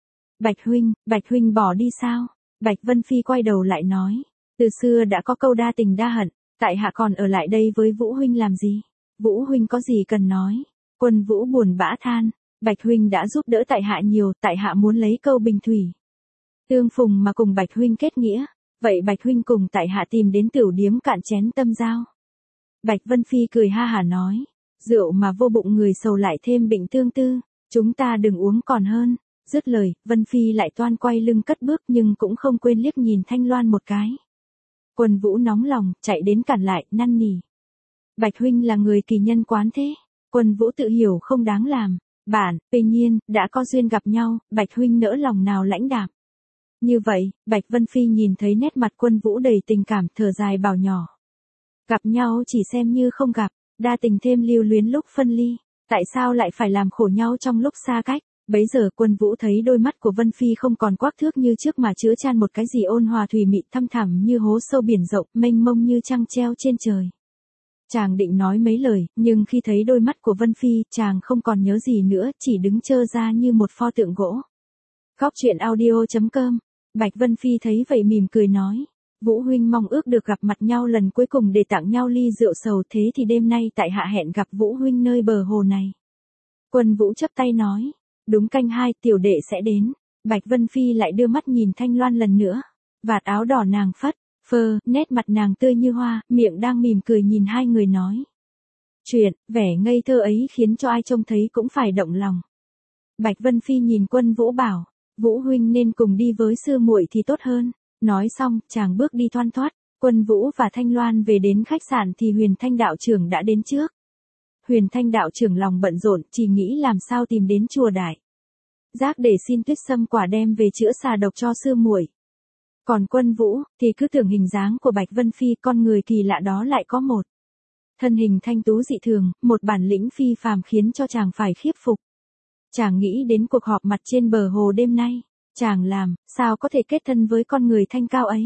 Bạch huynh bỏ đi sao?" Bạch Vân Phi quay đầu lại nói: "Từ xưa đã có câu đa tình đa hận, tại hạ còn ở lại đây với Vũ huynh làm gì? Vũ huynh có gì cần nói." Quân Vũ buồn bã than: "Bạch huynh đã giúp đỡ tại hạ nhiều, tại hạ muốn lấy câu bình thủy tương phùng mà cùng Bạch huynh kết nghĩa. Vậy Bạch huynh cùng tại hạ tìm đến tửu điếm cạn chén tâm giao." Bạch Vân Phi cười ha hả nói: "Rượu mà vô bụng người sầu lại thêm bệnh tương tư, chúng ta đừng uống còn hơn." Dứt lời, Vân Phi lại toan quay lưng cất bước nhưng cũng không quên liếc nhìn Thanh Loan một cái. Quân Vũ nóng lòng, chạy đến cản lại, năn nỉ: "Bạch huynh là người kỳ nhân quán thế." Quân Vũ tự hiểu không đáng làm. Tuy nhiên, đã có duyên gặp nhau, Bạch huynh nỡ lòng nào lãnh đạm. Như vậy, Bạch Vân Phi nhìn thấy nét mặt Quân Vũ đầy tình cảm, thở dài bảo nhỏ: "Gặp nhau chỉ xem như không gặp, đa tình thêm lưu luyến lúc phân ly, tại sao lại phải làm khổ nhau trong lúc xa cách?" Bấy giờ Quân Vũ thấy đôi mắt của Vân Phi không còn quắc thước như trước mà chứa chan một cái gì ôn hòa thủy mị, thăm thẳm như hố sâu biển rộng, mênh mông như trăng treo trên trời. Chàng định nói mấy lời, nhưng khi thấy đôi mắt của Vân Phi, chàng không còn nhớ gì nữa, chỉ đứng trơ ra như một pho tượng gỗ. Góc Truyện Audio.com. Bạch Vân Phi thấy vậy mỉm cười nói: "Vũ huynh mong ước được gặp mặt nhau lần cuối cùng để tặng nhau ly rượu sầu, thế thì đêm nay tại hạ hẹn gặp Vũ huynh nơi bờ hồ này." Quân Vũ chắp tay nói: "Đúng canh 2 tiểu đệ sẽ đến." Bạch Vân Phi lại đưa mắt nhìn Thanh Loan lần nữa. Vạt áo đỏ nàng phất phơ, nét mặt nàng tươi như hoa, miệng đang mỉm cười nhìn hai người nói chuyện, vẻ ngây thơ ấy khiến cho ai trông thấy cũng phải động lòng. Bạch Vân Phi nhìn Quân Vũ bảo: "Vũ huynh nên cùng đi với sư muội thì tốt hơn." Nói xong, chàng bước đi thoăn thoắt. Quân Vũ và Thanh Loan về đến khách sạn thì Huyền Thanh đạo trưởng đã đến trước. Huyền Thanh đạo trưởng lòng bận rộn, chỉ nghĩ làm sao tìm đến chùa Đại Giác để xin Tuyết Sâm quả đem về chữa xà độc cho sư muội. Còn Quân Vũ thì cứ tưởng hình dáng của Bạch Vân Phi, con người kỳ lạ đó lại có một thân hình thanh tú dị thường, một bản lĩnh phi phàm khiến cho chàng phải khiếp phục. Chàng nghĩ đến cuộc họp mặt trên bờ hồ đêm nay, chàng làm sao có thể kết thân với con người thanh cao ấy.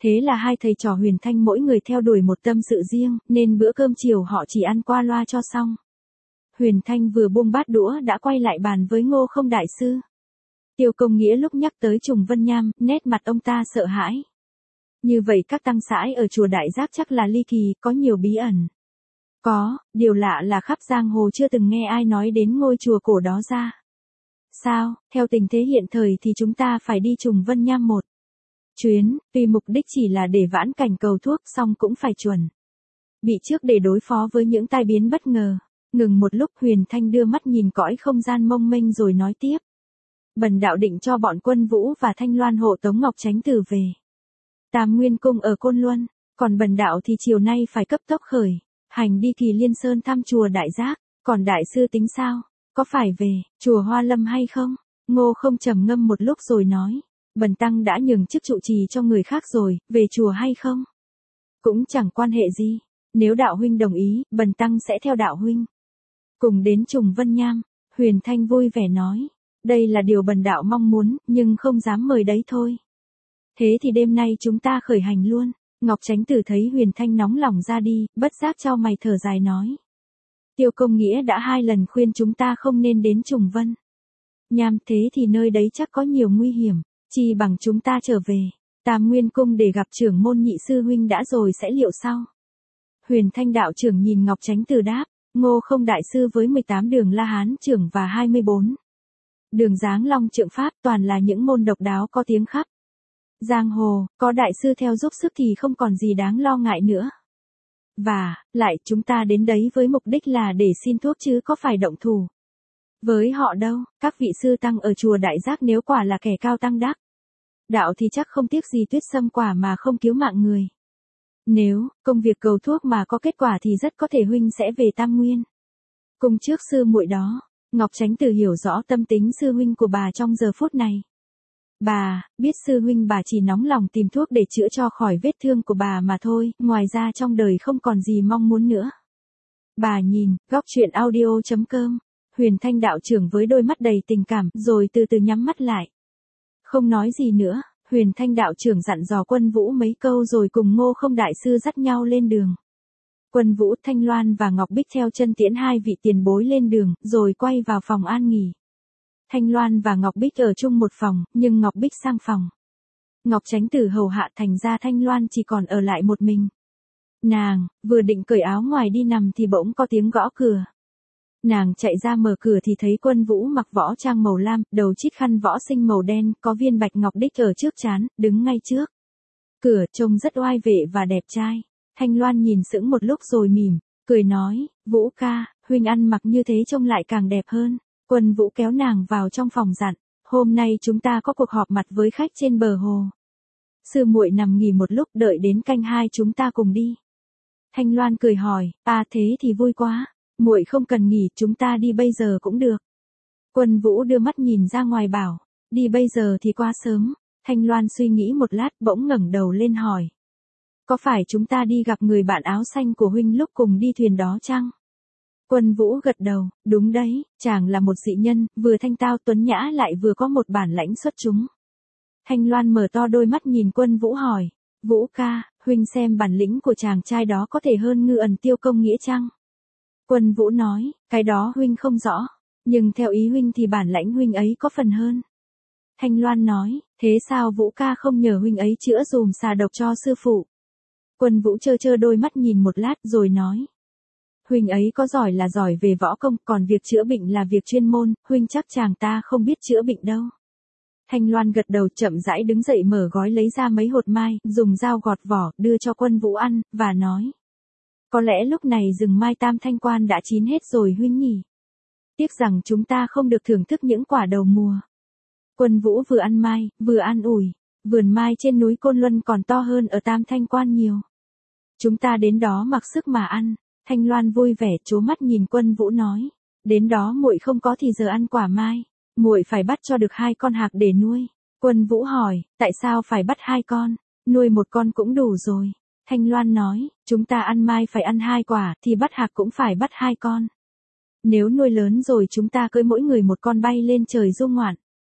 Thế là hai thầy trò Huyền Thanh mỗi người theo đuổi một tâm sự riêng, nên bữa cơm chiều họ chỉ ăn qua loa cho xong. Huyền Thanh vừa buông bát đũa đã quay lại bàn với Ngô Không đại sư. Tiêu Công Nghĩa lúc nhắc tới Trùng Vân Nham, nét mặt ông ta sợ hãi. Như vậy các tăng sãi ở chùa Đại Giác chắc là ly kỳ, có nhiều bí ẩn. Có, điều lạ là khắp giang hồ chưa từng nghe ai nói đến ngôi chùa cổ đó ra. Sao, theo tình thế hiện thời thì chúng ta phải đi Trùng Vân Nham một chuyến, tuy mục đích chỉ là để vãn cảnh cầu thuốc xong cũng phải chuẩn bị trước để đối phó với những tai biến bất ngờ. Ngừng một lúc Huyền Thanh đưa mắt nhìn cõi không gian mông mênh rồi nói tiếp. Bần đạo định cho bọn Quân Vũ và Thanh Loan hộ tống Ngọc Chánh Tử về Tam Nguyên Cung ở Côn Luân, còn bần đạo thì chiều nay phải cấp tốc khởi hành đi Kỳ Liên Sơn thăm chùa Đại Giác, còn đại sư tính sao, có phải về chùa Hoa Lâm hay không? Ngô Không trầm ngâm một lúc rồi nói, bần tăng đã nhường chức trụ trì cho người khác rồi, về chùa hay không? Cũng chẳng quan hệ gì, nếu đạo huynh đồng ý, bần tăng sẽ theo đạo huynh cùng đến Trùng Vân Nham. Huyền Thanh vui vẻ nói, đây là điều bần đạo mong muốn, nhưng không dám mời đấy thôi. Thế thì đêm nay chúng ta khởi hành luôn. Ngọc Chánh Tử thấy Huyền Thanh nóng lòng ra đi, bất giác chau mày thở dài nói. Tiêu Công Nghĩa đã 2 lần khuyên chúng ta không nên đến Trùng Vân Nham, thế thì nơi đấy chắc có nhiều nguy hiểm, chi bằng chúng ta trở về Tam Nguyên Cung để gặp trưởng môn Nhị sư huynh đã rồi sẽ liệu sau. Huyền Thanh đạo trưởng nhìn Ngọc Chánh Tử đáp, Ngô Không đại sư với 18 đường La Hán trưởng và 24 đường Giáng Long trượng pháp toàn là những môn độc đáo có tiếng khắp giang hồ, có đại sư theo giúp sức thì không còn gì đáng lo ngại nữa. Và, lại chúng ta đến đấy với mục đích là để xin thuốc chứ có phải động thủ với họ đâu. Các vị sư tăng ở chùa Đại Giác nếu quả là kẻ cao tăng đắc đạo thì chắc không tiếc gì tuyết sâm quả mà không cứu mạng người. Nếu công việc cầu thuốc mà có kết quả thì rất có thể huynh sẽ về Tam Nguyên Cung trước sư muội đó. Ngọc Chánh Tử hiểu rõ tâm tính sư huynh của bà trong giờ phút này. Bà biết sư huynh bà chỉ nóng lòng tìm thuốc để chữa cho khỏi vết thương của bà mà thôi, ngoài ra trong đời không còn gì mong muốn nữa. Bà nhìn, góc truyện audio.com, Huyền Thanh đạo trưởng với đôi mắt đầy tình cảm, rồi từ từ nhắm mắt lại. Không nói gì nữa, Huyền Thanh đạo trưởng dặn dò Quân Vũ mấy câu rồi cùng Ngô Không đại sư dắt nhau lên đường. Quân Vũ, Thanh Loan và Ngọc Bích theo chân tiễn 2 vị tiền bối lên đường, rồi quay vào phòng an nghỉ. Thanh Loan và Ngọc Bích ở chung một phòng, nhưng Ngọc Bích sang phòng Ngọc Chánh Tử hầu hạ, thành ra Thanh Loan chỉ còn ở lại một mình. Nàng vừa định cởi áo ngoài đi nằm thì bỗng có tiếng gõ cửa. Nàng chạy ra mở cửa thì thấy Quân Vũ mặc võ trang màu lam, đầu chít khăn võ sinh màu đen, có viên bạch ngọc đích ở trước trán, đứng ngay trước cửa, trông rất oai vệ và đẹp trai. Thanh Loan nhìn sững một lúc rồi mỉm cười nói, Vũ ca, huynh ăn mặc như thế trông lại càng đẹp hơn. Quân Vũ kéo nàng vào trong phòng dặn, hôm nay chúng ta có cuộc họp mặt với khách trên bờ hồ. Sư muội nằm nghỉ một lúc, đợi đến canh 2 chúng ta cùng đi. Thanh Loan cười hỏi, thế thì vui quá, muội không cần nghỉ, chúng ta đi bây giờ cũng được. Quân Vũ đưa mắt nhìn ra ngoài bảo, đi bây giờ thì quá sớm. Thanh Loan suy nghĩ một lát bỗng ngẩng đầu lên hỏi, có phải chúng ta đi gặp người bạn áo xanh của huynh lúc cùng đi thuyền đó chăng? Quân Vũ gật đầu, đúng đấy, chàng là một dị nhân, vừa thanh tao tuấn nhã lại vừa có một bản lãnh xuất chúng. Thanh Loan mở to đôi mắt nhìn Quân Vũ hỏi, Vũ ca, huynh xem bản lĩnh của chàng trai đó có thể hơn Ngư Ẩn Tiêu Công Nghĩa chăng? Quân Vũ nói, cái đó huynh không rõ, nhưng theo ý huynh thì bản lãnh huynh ấy có phần hơn. Thanh Loan nói, thế sao Vũ ca không nhờ huynh ấy chữa dùm xà độc cho sư phụ? Quân Vũ trơ đôi mắt nhìn một lát rồi nói, huynh ấy có giỏi là giỏi về võ công, còn việc chữa bệnh là việc chuyên môn, huynh chắc chàng ta không biết chữa bệnh đâu. Thanh Loan gật đầu, chậm rãi đứng dậy mở gói lấy ra mấy hột mai, dùng dao gọt vỏ, đưa cho Quân Vũ ăn, và nói, có lẽ lúc này rừng mai Tam Thanh Quan đã chín hết rồi huynh nhỉ. Tiếc rằng chúng ta không được thưởng thức những quả đầu mùa. Quân Vũ vừa ăn mai, vừa an ủi, vườn mai trên núi Côn Luân còn to hơn ở Tam Thanh Quan nhiều. Chúng ta đến đó mặc sức mà ăn. Thanh Loan vui vẻ trố mắt nhìn Quân Vũ nói, đến đó muội không có thì giờ ăn quả mai, muội phải bắt cho được 2 con hạc để nuôi. Quân Vũ hỏi, tại sao phải bắt 2 con, nuôi 1 con cũng đủ rồi. Thanh Loan nói, chúng ta ăn mai phải ăn 2 quả, thì bắt hạc cũng phải bắt 2 con. Nếu nuôi lớn rồi chúng ta cưỡi mỗi người 1 con bay lên trời du ngoạn.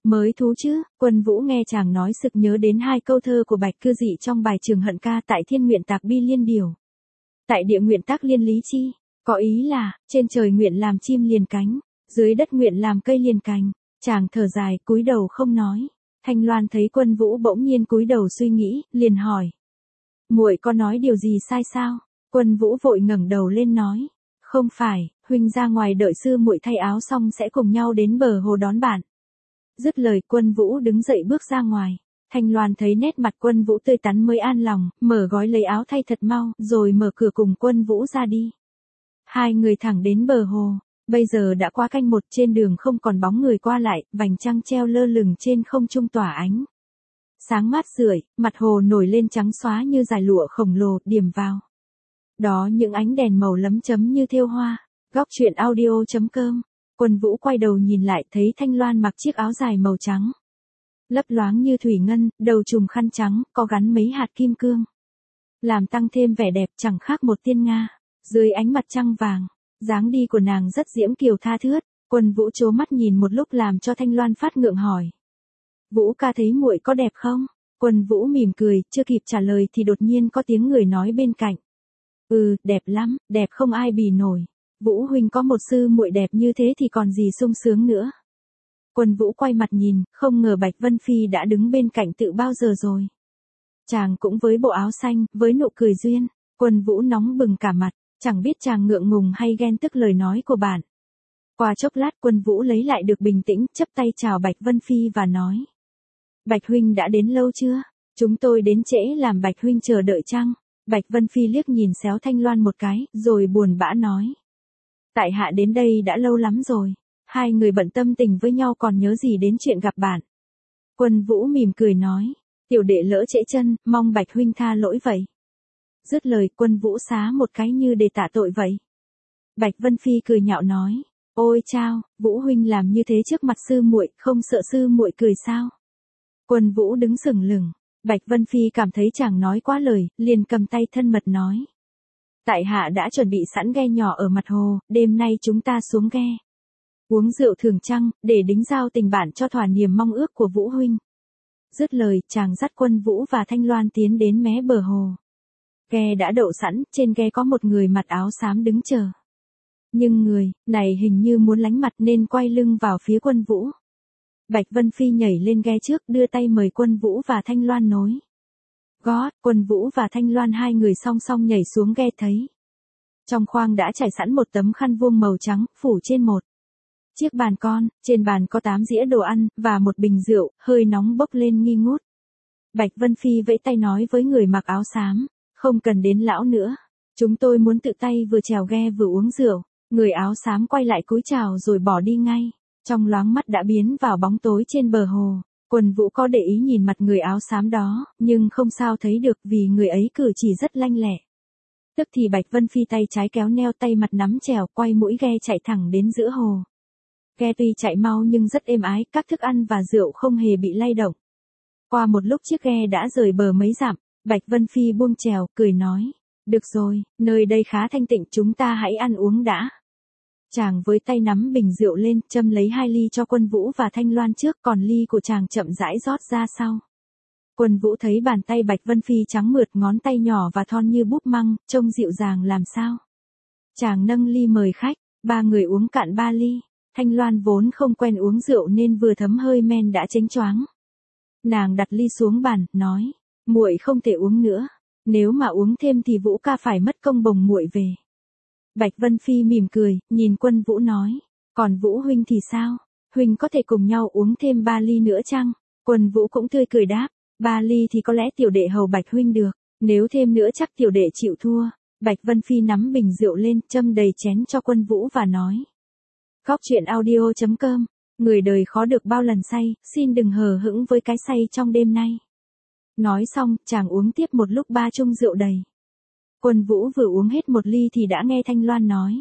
Mới thú chứ, Quân Vũ nghe chàng nói sực nhớ đến hai câu thơ của Bạch Cư Dị trong bài Trường Hận Ca tại Thiên Nguyện Tạc Bi Liên Điều. Tại địa nguyện tác liên lý chi, có ý là, trên trời nguyện làm chim liền cánh, dưới đất nguyện làm cây liền cành. Chàng thở dài, cúi đầu không nói. Thanh Loan thấy Quân Vũ bỗng nhiên cúi đầu suy nghĩ, liền hỏi: "Muội có nói điều gì sai sao?" Quân Vũ vội ngẩng đầu lên nói: "Không phải, huynh ra ngoài đợi sư muội thay áo xong sẽ cùng nhau đến bờ hồ đón bạn." Dứt lời Quân Vũ đứng dậy bước ra ngoài. Thanh Loan thấy nét mặt Quân Vũ tươi tắn mới an lòng, mở gói lấy áo thay thật mau, rồi mở cửa cùng Quân Vũ ra đi. Hai người thẳng đến bờ hồ. Bây giờ đã qua canh một, trên đường không còn bóng người qua lại, vành trăng treo lơ lửng trên không trung tỏa ánh sáng mát rượi, mặt hồ nổi lên trắng xóa như dải lụa khổng lồ, điểm vào đó những ánh đèn màu lấm chấm như thêu hoa. Góc truyện audio.com. Quân Vũ quay đầu nhìn lại thấy Thanh Loan mặc chiếc áo dài màu trắng, lấp loáng như thủy ngân, đầu trùm khăn trắng, có gắn mấy hạt kim cương, làm tăng thêm vẻ đẹp chẳng khác một tiên nga. Dưới ánh mặt trăng vàng, dáng đi của nàng rất diễm kiều tha thướt. Quân Vũ trố mắt nhìn một lúc làm cho Thanh Loan phát ngượng hỏi: "Vũ ca thấy muội có đẹp không?" Quân Vũ mỉm cười, chưa kịp trả lời thì đột nhiên có tiếng người nói bên cạnh: Đẹp lắm, đẹp không ai bì nổi. Vũ huynh có một sư muội đẹp như thế thì còn gì sung sướng nữa." Quân Vũ quay mặt nhìn, không ngờ Bạch Vân Phi đã đứng bên cạnh tự bao giờ rồi. Chàng cũng với bộ áo xanh, với nụ cười duyên. Quân Vũ nóng bừng cả mặt, chẳng biết chàng ngượng ngùng hay ghen tức lời nói của bạn. Qua chốc lát Quân Vũ lấy lại được bình tĩnh, chắp tay chào Bạch Vân Phi và nói: "Bạch huynh đã đến lâu chưa? Chúng tôi đến trễ làm Bạch huynh chờ đợi chăng?" Bạch Vân Phi liếc nhìn xéo Thanh Loan một cái, rồi buồn bã nói: "Tại hạ đến đây đã lâu lắm rồi, hai người bận tâm tình với nhau còn nhớ gì đến chuyện gặp bạn." Quân Vũ mỉm cười nói: "Tiểu đệ lỡ trễ chân, mong Bạch huynh tha lỗi vậy." Dứt lời Quân Vũ xá một cái như để tạ tội vậy. Bạch Vân Phi cười nhạo nói: "Ôi chao, Vũ huynh làm như thế trước mặt sư muội, không sợ sư muội cười sao?" Quân Vũ đứng sững lửng. Bạch Vân Phi cảm thấy chàng nói quá lời, liền cầm tay thân mật nói: "Tại hạ đã chuẩn bị sẵn ghe nhỏ ở mặt hồ, đêm nay chúng ta xuống ghe uống rượu thường trăng, để đính giao tình bạn cho thỏa niềm mong ước của Vũ huynh." Dứt lời, chàng dắt Quân Vũ và Thanh Loan tiến đến mé bờ hồ. Ghe đã đậu sẵn, trên ghe có một người mặc áo xám đứng chờ. Nhưng người này hình như muốn lánh mặt nên quay lưng vào phía Quân Vũ. Bạch Vân Phi nhảy lên ghe trước, đưa tay mời Quân Vũ và Thanh Loan nối gót. Quân Vũ và Thanh Loan hai người song song nhảy xuống ghe thấy trong khoang đã trải sẵn một tấm khăn vuông màu trắng, phủ trên một chiếc bàn con, trên bàn có 8 dĩa đồ ăn, và một bình rượu, hơi nóng bốc lên nghi ngút. Bạch Vân Phi vẫy tay nói với người mặc áo xám: "Không cần đến lão nữa. Chúng tôi muốn tự tay vừa chèo ghe vừa uống rượu." Người áo xám quay lại cúi chào rồi bỏ đi ngay. Trong loáng mắt đã biến vào bóng tối trên bờ hồ. Quân Vũ có để ý nhìn mặt người áo xám đó, nhưng không sao thấy được vì người ấy cử chỉ rất lanh lẹ. Tức thì Bạch Vân Phi tay trái kéo neo, tay mặt nắm chèo, quay mũi ghe chạy thẳng đến giữa hồ. Ghe tuy chạy mau nhưng rất êm ái, các thức ăn và rượu không hề bị lay động. Qua một lúc chiếc ghe đã rời bờ mấy dặm, Bạch Vân Phi buông chèo, cười nói: "Được rồi, nơi đây khá thanh tịnh, chúng ta hãy ăn uống đã." Chàng với tay nắm bình rượu lên, châm lấy 2 ly cho Quân Vũ và Thanh Loan trước, còn ly của chàng chậm rãi rót ra sau. Quân Vũ thấy bàn tay Bạch Vân Phi trắng mượt, ngón tay nhỏ và thon như búp măng, trông dịu dàng làm sao. Chàng nâng ly mời khách, 3 người uống cạn 3 ly. Thanh Loan vốn không quen uống rượu nên vừa thấm hơi men đã chánh choáng. Nàng đặt ly xuống bàn, nói: "Muội không thể uống nữa, nếu mà uống thêm thì Vũ ca phải mất công bồng muội về." Bạch Vân Phi mỉm cười, nhìn Quân Vũ nói: "Còn Vũ huynh thì sao? Huynh có thể cùng nhau uống thêm 3 ly nữa chăng?" Quân Vũ cũng tươi cười đáp: "3 ly thì có lẽ tiểu đệ hầu Bạch huynh được, nếu thêm nữa chắc tiểu đệ chịu thua." Bạch Vân Phi nắm bình rượu lên, châm đầy chén cho Quân Vũ và nói: Góc truyện audio.com. Người đời khó được bao lần say, xin đừng hờ hững với cái say trong đêm nay. Nói xong, chàng uống tiếp một lúc 3 chung rượu đầy. Quân Vũ vừa uống hết 1 ly thì đã nghe Thanh Loan nói: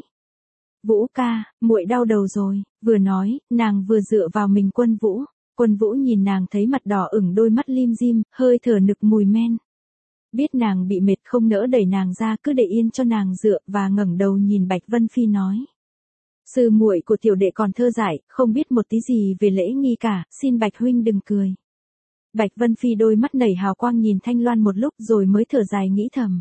"Vũ ca, muội đau đầu rồi." Vừa nói, nàng vừa dựa vào mình Quân Vũ. Quân Vũ nhìn nàng thấy mặt đỏ ửng, đôi mắt lim dim, hơi thở nực mùi men. Biết nàng bị mệt không nỡ đẩy nàng ra, cứ để yên cho nàng dựa, và ngẩng đầu nhìn Bạch Vân Phi nói: Sư muội của tiểu đệ còn thơ dại, không biết một tí gì về lễ nghi cả, xin Bạch huynh đừng cười. Bạch Vân Phi đôi mắt nảy hào quang nhìn Thanh Loan một lúc rồi mới thở dài nghĩ thầm.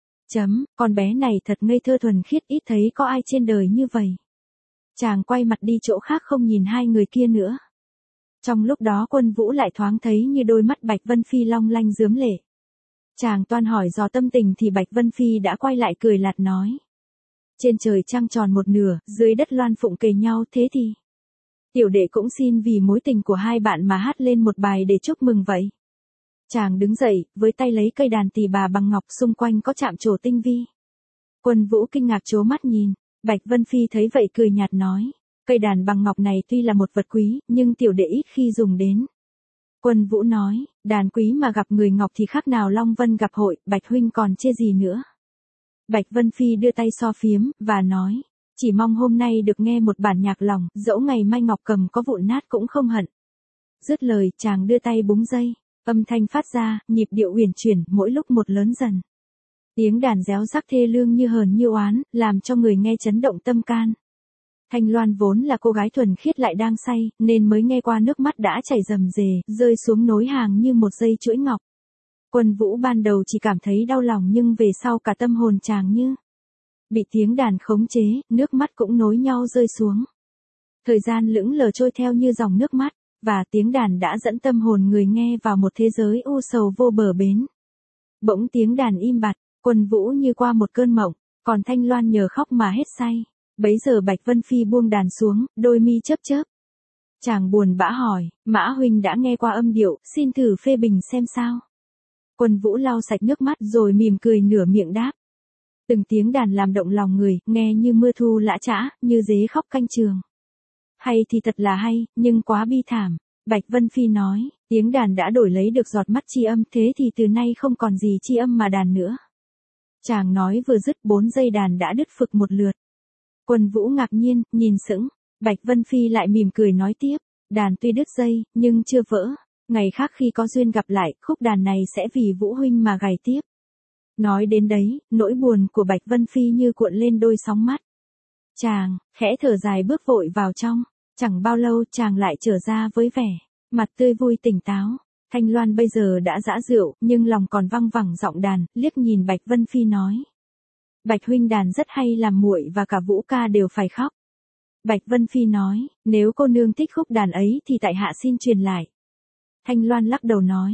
Con bé này thật ngây thơ thuần khiết, ít thấy có ai trên đời như vậy. Chàng quay mặt đi chỗ khác không nhìn hai người kia nữa. Trong lúc đó Quân Vũ lại thoáng thấy như đôi mắt Bạch Vân Phi long lanh rướm lệ. Chàng toan hỏi dò tâm tình thì Bạch Vân Phi đã quay lại cười lạt nói. Trên trời trăng tròn một nửa, dưới đất loan phụng kề nhau, thế thì tiểu đệ cũng xin vì mối tình của hai bạn mà hát lên một bài để chúc mừng vậy. Chàng đứng dậy, với tay lấy cây đàn tỳ bà bằng ngọc, xung quanh có chạm trổ tinh vi. Quân Vũ kinh ngạc trố mắt nhìn, Bạch Vân Phi thấy vậy cười nhạt nói, cây đàn bằng ngọc này tuy là một vật quý, nhưng tiểu đệ ít khi dùng đến. Quân Vũ nói, đàn quý mà gặp người ngọc thì khác nào Long Vân gặp hội, Bạch huynh còn chê gì nữa. Bạch Vân Phi đưa tay so phiếm, và nói, chỉ mong hôm nay được nghe một bản nhạc lòng, dẫu ngày mai ngọc cầm có vụn nát cũng không hận. Dứt lời, chàng đưa tay búng dây, âm thanh phát ra, nhịp điệu uyển chuyển, mỗi lúc một lớn dần. Tiếng đàn réo rắc thê lương như hờn như oán, làm cho người nghe chấn động tâm can. Thanh Loan vốn là cô gái thuần khiết lại đang say, nên mới nghe qua nước mắt đã chảy rầm rề, rơi xuống nối hàng như một dây chuỗi ngọc. Quân Vũ ban đầu chỉ cảm thấy đau lòng nhưng về sau cả tâm hồn chàng như bị tiếng đàn khống chế, nước mắt cũng nối nhau rơi xuống. Thời gian lững lờ trôi theo như dòng nước mắt, và tiếng đàn đã dẫn tâm hồn người nghe vào một thế giới u sầu vô bờ bến. Bỗng tiếng đàn im bặt, Quân Vũ như qua một cơn mộng, còn Thanh Loan nhờ khóc mà hết say. Bấy giờ Bạch Vân Phi buông đàn xuống, đôi mi chớp chớp. Chàng buồn bã hỏi, Mã huynh đã nghe qua âm điệu, xin thử phê bình xem sao. Quân Vũ lau sạch nước mắt rồi mỉm cười nửa miệng đáp. Từng tiếng đàn làm động lòng người, nghe như mưa thu lã chã, như dế khóc canh trường. Hay thì thật là hay, nhưng quá bi thảm. Bạch Vân Phi nói, tiếng đàn đã đổi lấy được giọt mắt tri âm, thế thì từ nay không còn gì tri âm mà đàn nữa. Chàng nói vừa dứt 4 dây đàn đã đứt phực một lượt. Quân Vũ ngạc nhiên, nhìn sững, Bạch Vân Phi lại mỉm cười nói tiếp, đàn tuy đứt dây, nhưng chưa vỡ. Ngày khác khi có duyên gặp lại, khúc đàn này sẽ vì Vũ huynh mà gảy tiếp. Nói đến đấy, nỗi buồn của Bạch Vân Phi như cuộn lên đôi sóng mắt. Chàng, khẽ thở dài bước vội vào trong, chẳng bao lâu chàng lại trở ra với vẻ mặt tươi vui tỉnh táo. Thanh Loan bây giờ đã dã rượu, nhưng lòng còn văng vẳng giọng đàn, liếc nhìn Bạch Vân Phi nói. Bạch huynh đàn rất hay, làm muội và cả Vũ ca đều phải khóc. Bạch Vân Phi nói, nếu cô nương thích khúc đàn ấy thì tại hạ xin truyền lại. Thanh Loan lắc đầu nói,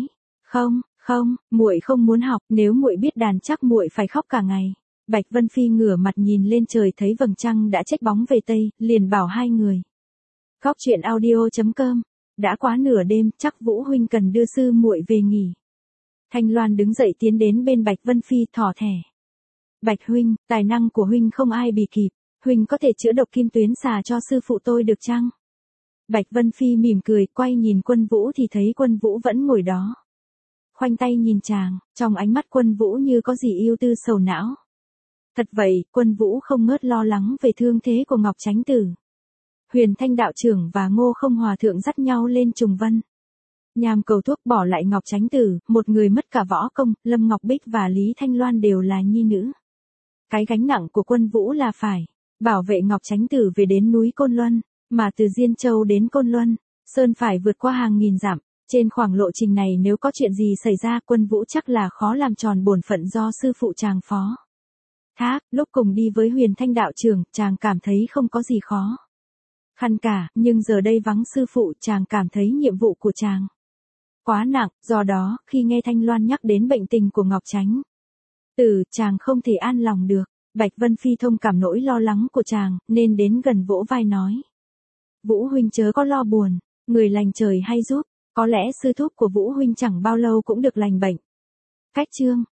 không, muội không muốn học, nếu muội biết đàn chắc muội phải khóc cả ngày. Bạch Vân Phi ngửa mặt nhìn lên trời thấy vầng trăng đã chếch bóng về tây, liền bảo hai người. Góc truyện audio.com, đã quá nửa đêm, chắc Vũ huynh cần đưa sư muội về nghỉ. Thanh Loan đứng dậy tiến đến bên Bạch Vân Phi thỏ thẻ. Bạch huynh, tài năng của huynh không ai bì kịp, huynh có thể chữa độc kim tuyến xà cho sư phụ tôi được chăng? Bạch Vân Phi mỉm cười, quay nhìn Quân Vũ thì thấy Quân Vũ vẫn ngồi đó. Khoanh tay nhìn chàng, trong ánh mắt Quân Vũ như có gì ưu tư sầu não. Thật vậy, Quân Vũ không ngớt lo lắng về thương thế của Ngọc Chánh Tử. Huyền Thanh đạo trưởng và Ngô Không hòa thượng dắt nhau lên Trùng Vân. Nham cầu thuốc bỏ lại Ngọc Chánh Tử, một người mất cả võ công, Lâm Ngọc Bích và Lý Thanh Loan đều là nhi nữ. Cái gánh nặng của Quân Vũ là phải bảo vệ Ngọc Chánh Tử về đến núi Côn Luân, mà từ Diên Châu đến Côn Luân, sơn phải vượt qua hàng nghìn dặm. Trên khoảng lộ trình này nếu có chuyện gì xảy ra, Quân Vũ chắc là khó làm tròn bổn phận do sư phụ chàng phó thác. Lúc cùng đi với Huyền Thanh đạo trưởng, chàng cảm thấy không có gì khó khăn cả, nhưng giờ đây vắng sư phụ, chàng cảm thấy nhiệm vụ của chàng quá nặng, do đó, khi nghe Thanh Loan nhắc đến bệnh tình của Ngọc Chánh Tử, chàng không thể an lòng được. Bạch Vân Phi thông cảm nỗi lo lắng của chàng, nên đến gần vỗ vai nói. Vũ huynh chớ có lo buồn, người lành trời hay giúp, có lẽ sư thúc của Vũ huynh chẳng bao lâu cũng được lành bệnh. Cách chương